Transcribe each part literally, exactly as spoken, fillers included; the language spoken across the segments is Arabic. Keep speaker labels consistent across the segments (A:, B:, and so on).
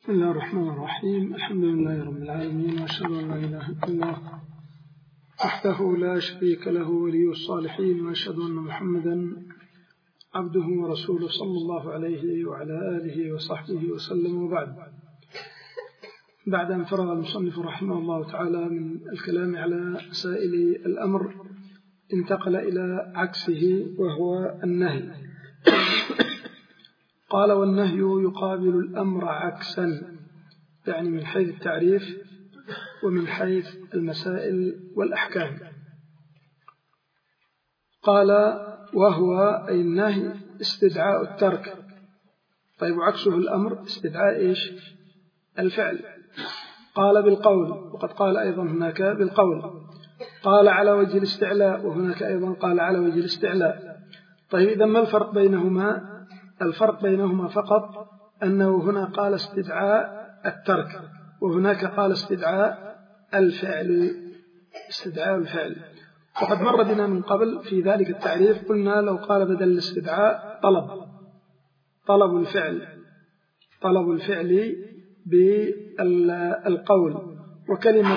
A: بسم الله الرحمن الرحيم. الحمد لله رب العالمين، وأشهد أن لا إله إلا الله وحده لا شريك له ولي الصالحين، وأشهد أن محمدا عبده ورسوله صلى الله عليه وعلى آله وصحبه وسلم. وبعد، بعد أن فرغ المصنف رحمه الله تعالى من الكلام على مسائل الأمر، انتقل إلى عكسه وهو النهي. قال: والنهي يقابل الأمر عكسا، يعني من حيث التعريف ومن حيث المسائل والأحكام. قال: وهو أي النهي استدعاء الترك. طيب، وعكسه الأمر استدعاء إيش؟ الفعل. قال: بالقول، وقد قال أيضا هناك بالقول. قال: على وجه الاستعلاء، وهناك أيضا قال على وجه الاستعلاء. طيب، إذا ما الفرق بينهما؟ الفرق بينهما فقط أنه هنا قال استدعاء الترك، وهناك قال استدعاء الفعل. استدعاء الفعل. وقد مر بنا من قبل في ذلك التعريف، قلنا لو قال بدل الاستدعاء طلب طلب الفعل طلب الفعل بالقول. وكلمة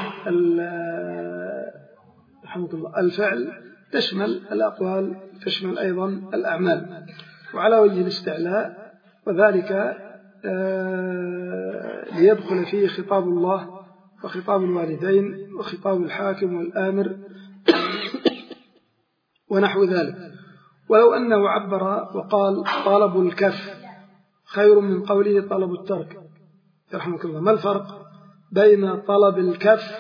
A: الفعل تشمل الأقوال، تشمل أيضا الأعمال. وعلى وجه الاستعلاء، وذلك ليدخل فيه خطاب الله وخطاب الوالدين وخطاب الحاكم والآمر ونحو ذلك. ولو أنه عبر وقال طلب الكف خير من قوله طلب الترك، رحمك الله. ما الفرق بين طلب الكف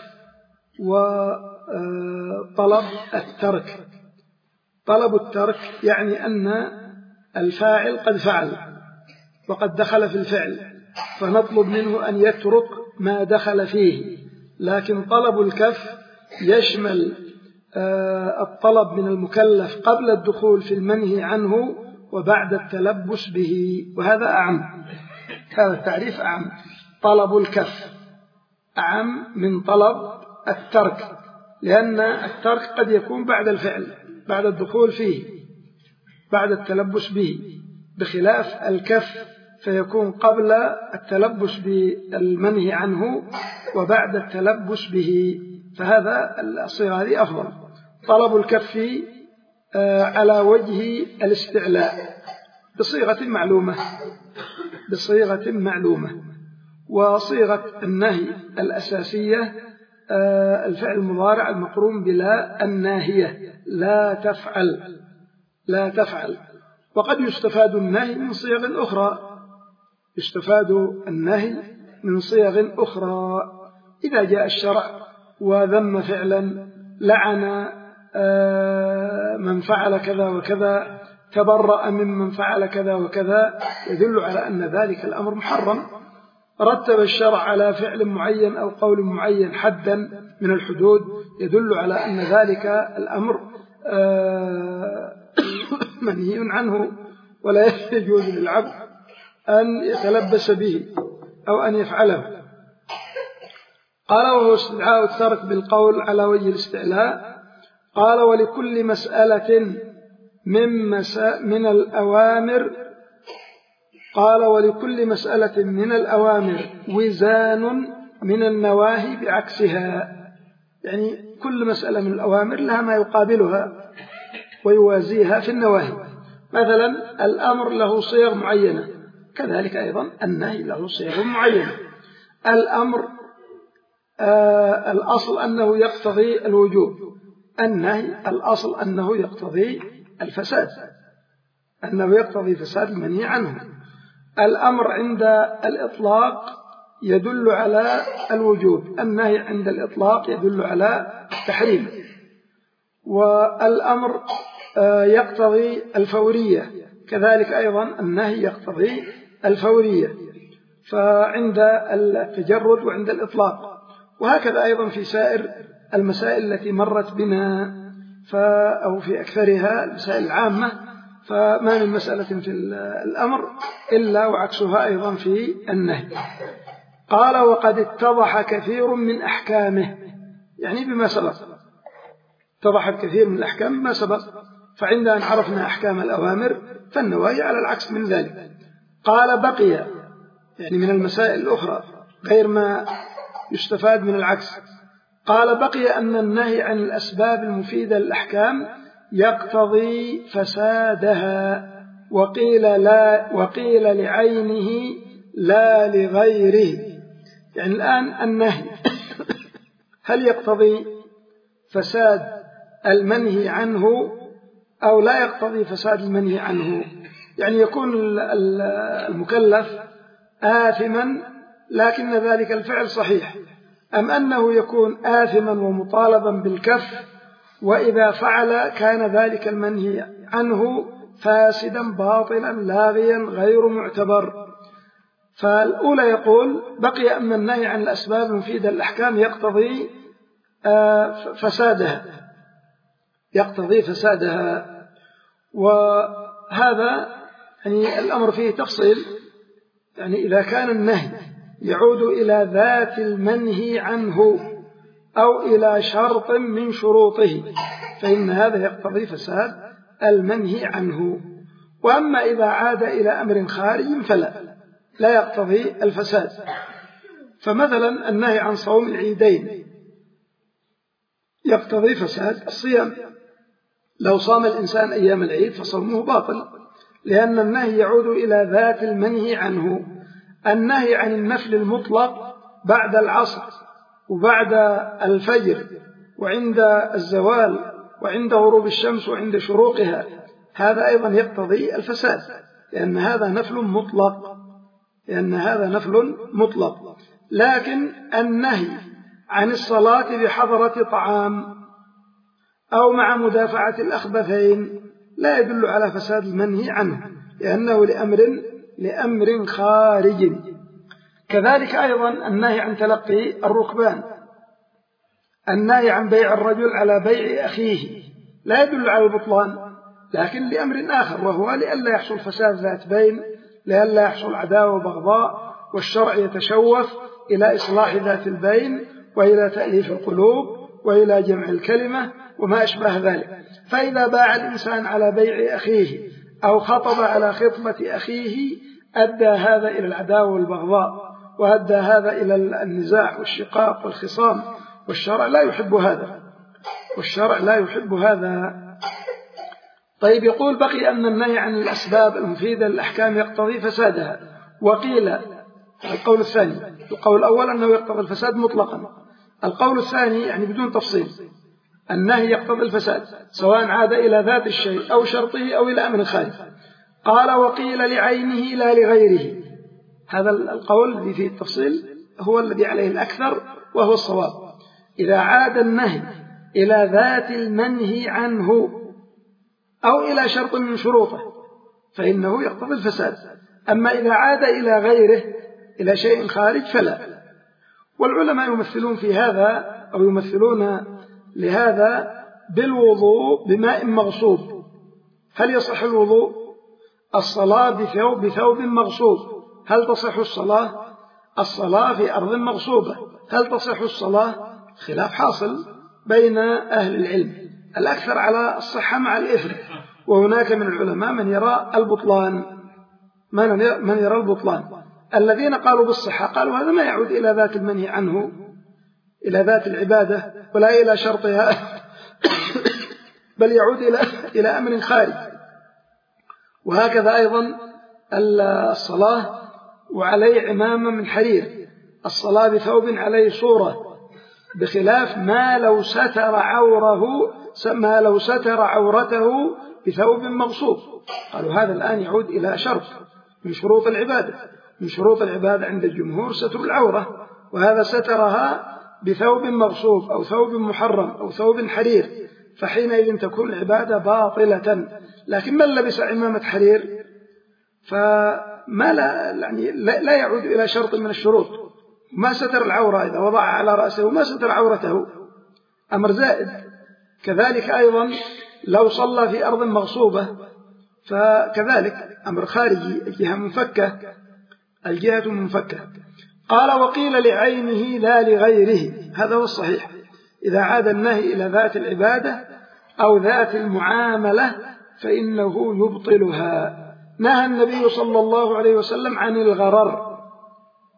A: وطلب الترك؟ طلب الترك يعني أن الفاعل قد فعل وقد دخل في الفعل، فنطلب منه أن يترك ما دخل فيه. لكن طلب الكف يشمل الطلب من المكلف قبل الدخول في المنهي عنه وبعد التلبس به، وهذا أعم. هذا التعريف أعم. طلب الكف أعم من طلب الترك، لأن الترك قد يكون بعد الفعل، بعد الدخول فيه، بعد التلبس به، بخلاف الكف فيكون قبل التلبس بالمنهي عنه وبعد التلبس به، فهذا الصيغة هذه أفضل. طلب الكف على وجه الاستعلاء بصيغة معلومة بصيغة معلومة وصيغة النهي الأساسية الفعل المضارع المقرون بلا الناهية، لا تفعل لا تفعل. وقد يستفاد النهي من صيغ أخرى يستفاد النهي من صيغ أخرى إذا جاء الشرع وذم فعلا، لعن من فعل كذا وكذا، تبرأ ممن فعل كذا وكذا، يدل على أن ذلك الأمر محرم. رتب الشرع على فعل معين أو قول معين حدا من الحدود، يدل على أن ذلك الأمر منهي عنه، ولا يجوز للعبد أن يتلبس به أو أن يفعله. قال: وهو استدعاء الترك بالقول على وجه الاستعلاء. قال: ولكل مسألة من, مسا من الأوامر قال ولكل مسألة من الأوامر وزان من النواهي بعكسها، يعني كل مسألة من الأوامر لها ما يقابلها ويوازيها في النواهي. مثلا الأمر له صيغ معينة، كذلك أيضا النهي له صيغ معينة. الأمر آه الأصل أنه يقتضي الوجوب، النهي الأصل أنه يقتضي الفساد، أنه يقتضي فساد المنهي عنه. الأمر عند الإطلاق يدل على الوجوب، النهي عند الإطلاق يدل على التحريم. والأمر يقتضي الفورية، كذلك أيضا النهي يقتضي الفورية، فعند التجرد وعند الإطلاق. وهكذا أيضا في سائر المسائل التي مرت بنا أو في أكثرها المسائل العامة، فما من مسألة في الأمر إلا وعكسها أيضا في النهي. قال: وقد اتضح كثير من أحكامه، يعني بما سبق اتضح كثير من الأحكام ما سبق. فعند أن عرفنا أحكام الأوامر فالنواهي على العكس من ذلك. قال: بقي يعني من المسائل الأخرى غير ما يستفاد من العكس. قال بقي أن النهي عن الأسباب المفيدة للأحكام يقتضي فسادها، وقيل, لا وقيل لعينه لا لغيره. يعني الآن النهي هل يقتضي فساد المنهي عنه أو لا يقتضي فساد المنهي عنه؟ يعني يكون المكلف آثما لكن ذلك الفعل صحيح، أم أنه يكون آثما ومطالبا بالكف، وإذا فعل كان ذلك المنهي عنه فاسدا باطلا لاغيا غير معتبر؟ فالأولى يقول بقي أن النهي عن الأسباب المفيدة للأحكام يقتضي فسادها يقتضي فسادها وهذا يعني الأمر فيه تفصيل. يعني إذا كان النهي يعود إلى ذات المنهي عنه أو إلى شرط من شروطه فإن هذا يقتضي فساد المنهي عنه. وأما إذا عاد إلى أمر خارج فلا لا يقتضي الفساد. فمثلا النهي عن صوم العيدين يقتضي فساد الصيام، لو صام الإنسان أيام العيد فصومه باطل، لأن النهي يعود إلى ذات المنهي عنه. النهي عن النفل المطلق بعد العصر وبعد الفجر وعند الزوال وعند غروب الشمس وعند شروقها هذا أيضا يقتضي الفساد، لأن هذا نفل مطلق لأن هذا نفل مطلق. لكن النهي عن الصلاة بحضرة طعام أو مع مدافعة الأخبثين لا يدل على فساد المنهي عنه، لأنه لأمر لأمر خارج. كذلك أيضا النهي عن تلقي الركبان، النهي عن بيع الرجل على بيع أخيه لا يدل على البطلان، لكن لأمر آخر، وهو لئلا يحصل فساد ذات بين، لئلا يحصل عداوة وبغضاء، والشرع يتشوف إلى إصلاح ذات البين وإلى تأليف القلوب وإلى جمع الكلمة وما أشبه ذلك. فإذا باع الإنسان على بيع أخيه أو خطب على خطبة أخيه أدى هذا إلى العداوة والبغضاء، وأدى هذا إلى النزاع والشقاق والخصام، والشرع لا يحب هذا والشرع لا يحب هذا. طيب يقول بقي أن النهي عن الأسباب المفيدة للأحكام يقتضي فسادها. وقيل القول الثاني، القول الأول أنه يقتضي الفساد مطلقا، القول الثاني يعني بدون تفصيل النهي يقتضي الفساد سواء عاد إلى ذات الشيء أو شرطه أو إلى أمر خارج. قال وقيل لعينه لا لغيره. هذا القول الذي فيه التفصيل هو الذي عليه الأكثر وهو الصواب. إذا عاد النهي إلى ذات المنهي عنه أو إلى شرط من شروطه فإنه يقتضي الفساد. أما إذا عاد إلى غيره إلى شيء خارج فلا. والعلماء يمثلون في هذا أو يمثلون لهذا بالوضوء بماء مغصوب. هل يصح الوضوء؟ الصلاة بثوب, بثوب مغصوب، هل تصح الصلاة؟ الصلاة في أرض مغصوبة، هل تصح الصلاة؟ خلاف حاصل بين أهل العلم، الأكثر على الصحة مع الإثم، وهناك من العلماء من يرى البطلان من يرى البطلان الذين قالوا بالصحة قالوا هذا ما يعود إلى ذات المنهي عنه، إلى ذات العبادة ولا إلى شرطها بل يعود إلى إلى أمر خارج. وهكذا أيضا الصلاة وعليه عمامة من حرير، الصلاة بثوب عليه صورة، بخلاف ما لو ستر عوره ما لو ستر عورته بثوب مغصوب. قالوا هذا الآن يعود إلى شرط من شروط العبادة، من شروط العبادة عند الجمهور ستر العورة، وهذا سترها بثوب مغصوب أو ثوب محرم أو ثوب حرير، فحينئذ تكون العبادة باطلة. لكن من لبس عمامة حرير فما لا, يعني لا يعود إلى شرط من الشروط، ما ستر العورة إذا وضع على رأسه ما ستر عورته، أمر زائد. كذلك أيضا لو صلى في أرض مغصوبة فكذلك أمر خارجي، الجهة منفكة الجهة منفكة. قال وقيل لعينه لا لغيره، هذا هو الصحيح. إذا عاد النهي إلى ذات العبادة أو ذات المعاملة فإنه يبطلها. نهى النبي صلى الله عليه وسلم عن الغرر،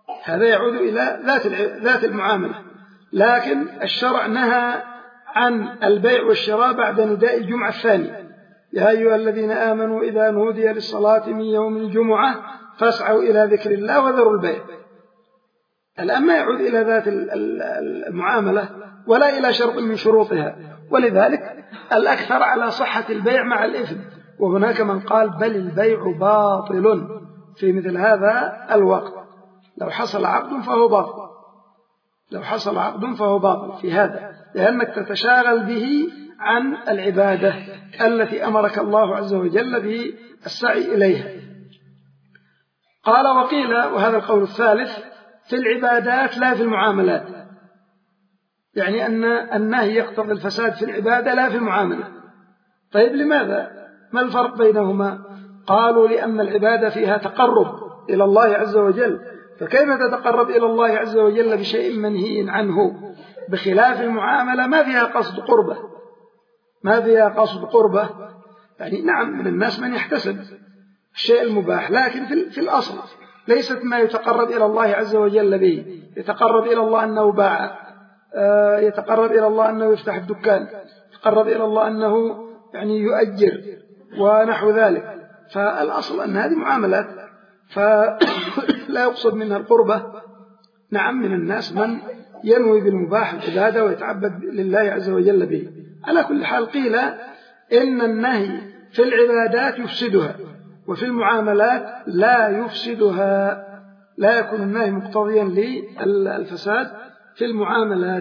A: هذا يعود إلى ذات ذات المعاملة. لكن الشرع نهى عن البيع والشراء بعد نداء الجمعة الثاني: يا أيها الذين آمنوا إذا نودي للصلاة من يوم الجمعة فاسعوا إلى ذكر الله وذروا البيع. الآن ما يعود إلى ذات المعاملة ولا إلى شرط من شروطها، ولذلك الأكثر على صحة البيع مع الإثم. وهناك من قال بل البيع باطل في مثل هذا الوقت، لو حصل عقد فهو باطل، لو حصل عقد فهو باطل في هذا، لأنك تتشاغل به عن العبادة التي أمرك الله عز وجل بالسعي إليها. قال وقيل، وهذا القول الثالث، في العبادات لا في المعاملات، يعني أن النهي يقتضي الفساد في العبادة لا في المعاملة. طيب لماذا؟ ما الفرق بينهما؟ قالوا لأن العبادة فيها تقرب إلى الله عز وجل، فكيف تتقرب إلى الله عز وجل بشيء منهي عنه؟ بخلاف المعاملة ما فيها قصد قربة، ما فيها قصد قربة. يعني نعم من الناس من يحتسب الشيء المباح، لكن في الأصل ليست ما يتقرب إلى الله عز وجل به. يتقرب إلى الله أنه باع، يتقرب إلى الله أنه يفتح الدكان، يتقرب إلى الله أنه يعني يؤجر ونحو ذلك. فالأصل أن هذه معاملات فلا يقصد منها القربة. نعم من الناس من ينوي بالمباح العبادة ويتعبد لله عز وجل به. على كل حال قيل إن النهي في العبادات يفسدها، وفي المعاملات لا يفسدها، لا يكون النهي مقتضيا للفساد في المعاملات.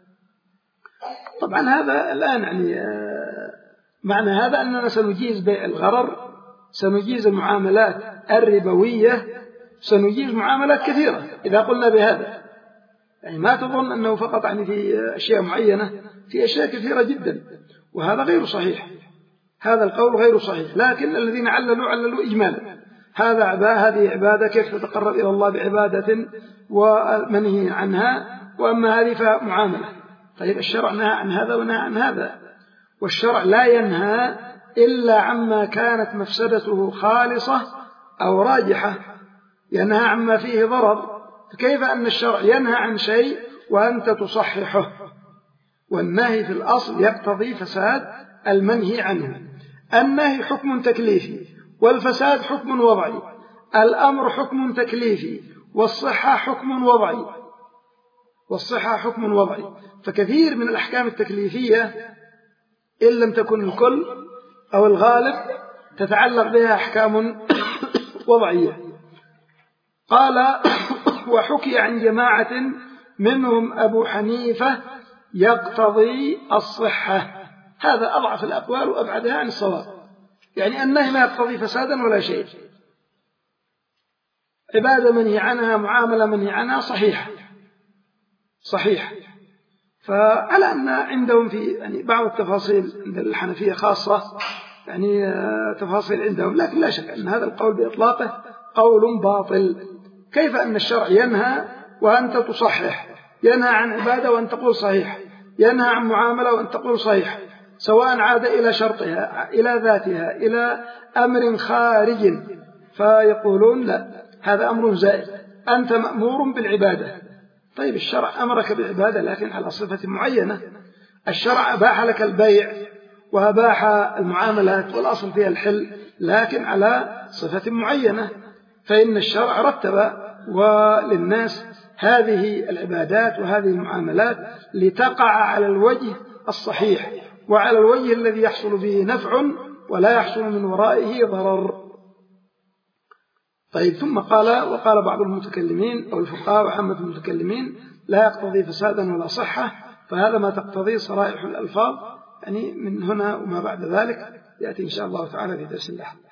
A: طبعا هذا الآن يعني معنى هذا أننا سنجيز بيع الغرر، سنجيز المعاملات الربوية، سنجيز معاملات كثيرة إذا قلنا بهذا. يعني ما تظن أنه فقط يعني في أشياء معينة، في أشياء كثيرة جدا، وهذا غير صحيح، هذا القول غير صحيح. لكن الذين عللوا عللوا إجمالا، هذا عبادة، هذه عبادة، كيف تتقرب إلى الله بعبادة ومنهي عنها، وأما هذه فمعاملة. طيب الشرع نهى عن هذا ونهى عن هذا، والشرع لا ينهى إلا عما كانت مفسدته خالصة أو راجحة، ينهى عما فيه ضرر. فكيف أن الشرع ينهى عن شيء وأنت تصححه؟ والنهي في الأصل يقتضي فساد المنهي عنه. النهي حكم تكليفي، والفساد حكم وضعي. الأمر حكم تكليفي، والصحة حكم وضعي، والصحة حكم وضعي. فكثير من الأحكام التكليفية إن لم تكن الكل أو الغالب تتعلق بها أحكام وضعية. قال وحكي عن جماعة منهم أبو حنيفة يقتضي الصحة. هذا أضعف الأقوال وأبعدها عن الصواب، يعني النهي ما يقتضي فسادا ولا شيء، عبادة منهي عنها، معاملة منهي عنها، صحيح صحيح. فعلى أن عندهم في يعني بعض التفاصيل عند الحنفية خاصة يعني تفاصيل عندهم، لكن لا شك أن هذا القول بإطلاقه قول باطل. كيف أن الشرع ينهى وأنت تصحح، ينهى عن عبادة وأن تقول صحيح، ينهى عن معاملة وأن تقول صحيح، سواء عاد إلى شرطها، إلى ذاتها، إلى أمر خارج، فيقولون لا، هذا أمر زائد، أنت مأمور بالعبادة. طيب الشرع أمرك بالعبادة لكن على صفة معينة. الشرع أباح لك البيع وأباح المعاملات والأصل فيها الحل، لكن على صفة معينة. فإن الشرع رتب وللناس هذه العبادات وهذه المعاملات لتقع على الوجه الصحيح، وعلى الوجه الذي يحصل به نفع ولا يحصل من ورائه ضرر. طيب ثم قال وقال بعض المتكلمين أو الفقهاء وعامة المتكلمين لا يقتضي فسادا ولا صحة، فهذا ما تقتضي صرائح الألفاظ. يعني من هنا وما بعد ذلك يأتي إن شاء الله تعالى في درس الله.